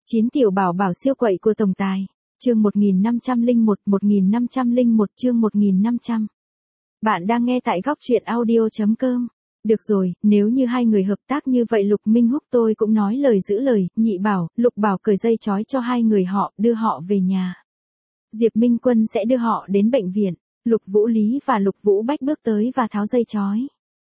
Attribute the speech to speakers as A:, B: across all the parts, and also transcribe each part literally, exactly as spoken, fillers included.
A: chín tiểu bảo bảo siêu quậy của tổng tài. Chương một nghìn năm trăm lẻ một, một nghìn năm trăm lẻ một chương một nghìn năm trăm. Bạn đang nghe tại góc truyện audio chấm com. Được rồi, nếu như hai người hợp tác như vậy Lục Minh Húc tôi cũng nói lời giữ lời, Nhị Bảo, Lục Bảo cởi dây trói cho hai người họ, đưa họ về nhà. Diệp Minh Quân sẽ đưa họ đến bệnh viện. Lục Vũ Lý và Lục Vũ Bách bước tới và tháo dây trói.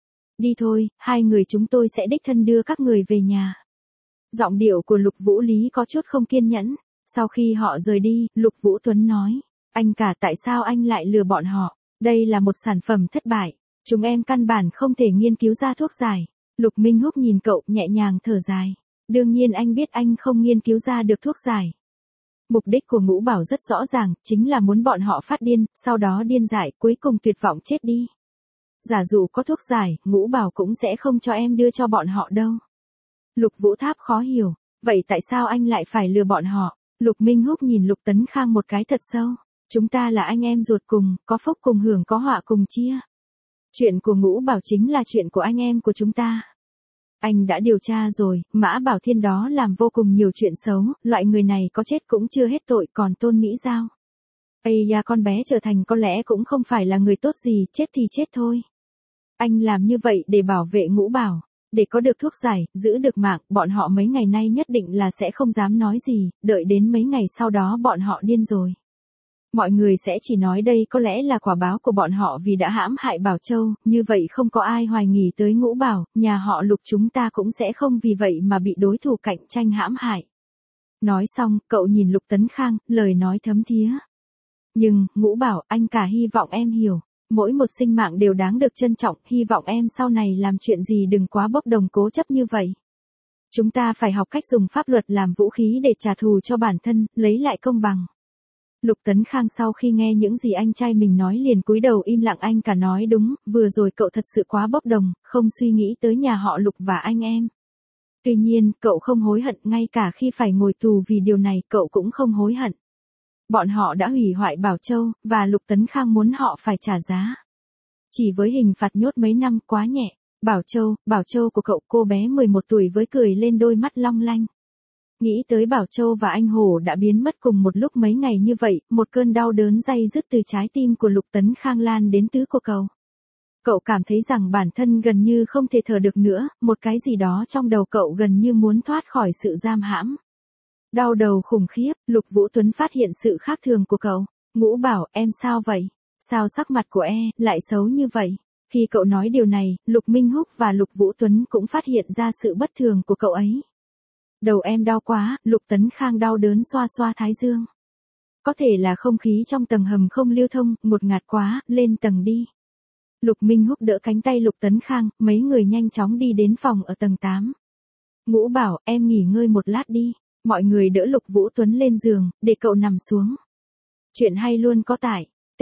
A: Đi thôi, hai người chúng tôi sẽ đích thân đưa các người về nhà. Giọng điệu của Lục Vũ Lý có chút không kiên nhẫn. Sau khi họ rời đi, Lục Vũ Tuấn nói, anh cả tại sao anh lại lừa bọn họ? Đây là một sản phẩm thất bại. Chúng em căn bản không thể nghiên cứu ra thuốc giải. Lục Minh Húc nhìn cậu nhẹ nhàng thở dài. Đương nhiên anh biết anh không nghiên cứu ra được thuốc giải. Mục đích của Ngũ Bảo rất rõ ràng, chính là muốn bọn họ phát điên, sau đó điên dại, cuối cùng tuyệt vọng chết đi. Giả dụ có thuốc giải, Ngũ Bảo cũng sẽ không cho em đưa cho bọn họ đâu. Lục Vũ Tháp khó hiểu, vậy tại sao anh lại phải lừa bọn họ? Lục Minh Húc nhìn Lục Tấn Khang một cái thật sâu. Chúng ta là anh em ruột cùng, có phúc cùng hưởng có họa cùng chia. Chuyện của Ngũ Bảo chính là chuyện của anh em của chúng ta. Anh đã điều tra rồi, Mã Bảo Thiên đó làm vô cùng nhiều chuyện xấu, loại người này có chết cũng chưa hết tội, còn Tôn Mỹ Giao. Ây da, con bé trở thành có lẽ cũng không phải là người tốt gì, chết thì chết thôi. Anh làm như vậy để bảo vệ Ngũ Bảo, để có được thuốc giải, giữ được mạng, bọn họ mấy ngày nay nhất định là sẽ không dám nói gì, đợi đến mấy ngày sau đó bọn họ điên rồi. Mọi người sẽ chỉ nói đây có lẽ là quả báo của bọn họ vì đã hãm hại Bảo Châu, như vậy không có ai hoài nghi tới Ngũ Bảo, nhà họ Lục chúng ta cũng sẽ không vì vậy mà bị đối thủ cạnh tranh hãm hại. Nói xong, cậu nhìn Lục Tấn Khang, lời nói thấm thía. Nhưng, Ngũ Bảo, anh cả hy vọng em hiểu, mỗi một sinh mạng đều đáng được trân trọng, hy vọng em sau này làm chuyện gì đừng quá bốc đồng cố chấp như vậy. Chúng ta phải học cách dùng pháp luật làm vũ khí để trả thù cho bản thân, lấy lại công bằng. Lục Tấn Khang sau khi nghe những gì anh trai mình nói liền cúi đầu im lặng, anh cả nói đúng, vừa rồi cậu thật sự quá bốc đồng, không suy nghĩ tới nhà họ Lục và anh em. Tuy nhiên, cậu không hối hận, ngay cả khi phải ngồi tù vì điều này cậu cũng không hối hận. Bọn họ đã hủy hoại Bảo Châu, và Lục Tấn Khang muốn họ phải trả giá. Chỉ với hình phạt nhốt mấy năm quá nhẹ, Bảo Châu, Bảo Châu của cậu, cô bé mười một tuổi với cười lên đôi mắt long lanh. Nghĩ tới Bảo Châu và anh Hổ đã biến mất cùng một lúc mấy ngày như vậy, một cơn đau đớn day dứt từ trái tim của Lục Tấn Khang lan đến tứ của cậu. Cậu cảm thấy rằng bản thân gần như không thể thở được nữa, một cái gì đó trong đầu cậu gần như muốn thoát khỏi sự giam hãm. Đau đầu khủng khiếp, Lục Vũ Tuấn phát hiện sự khác thường của cậu. Ngũ Bảo, em sao vậy? Sao sắc mặt của e lại xấu như vậy? Khi cậu nói điều này, Lục Minh Húc và Lục Vũ Tuấn cũng phát hiện ra sự bất thường của cậu ấy. Đầu em đau quá, Lục Tấn Khang đau đớn xoa xoa thái dương. Có thể là không khí trong tầng hầm không lưu thông, ngột ngạt quá, lên tầng đi. Lục Minh Húc đỡ cánh tay Lục Tấn Khang, mấy người nhanh chóng đi đến phòng ở tầng tám. Ngũ Bảo, em nghỉ ngơi một lát đi. Mọi người đỡ Lục Vũ Tuấn lên giường, để cậu nằm xuống. Chuyện hay luôn có tại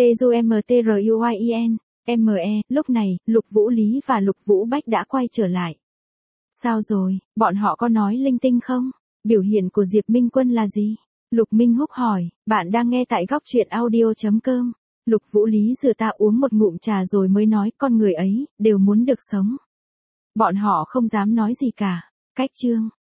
A: T-U-M-T-R-U-I-E-N, M-E, lúc này, Lục Vũ Lý và Lục Vũ Bách đã quay trở lại. Sao rồi, bọn họ có nói linh tinh không? Biểu hiện của Diệp Minh Quân là gì? Lục Minh Húc hỏi, bạn đang nghe tại góc truyện audio chấm com. Lục Vũ Lý rửa ta uống một ngụm trà rồi mới nói, con người ấy, đều muốn được sống. Bọn họ không dám nói gì cả. Cách chương.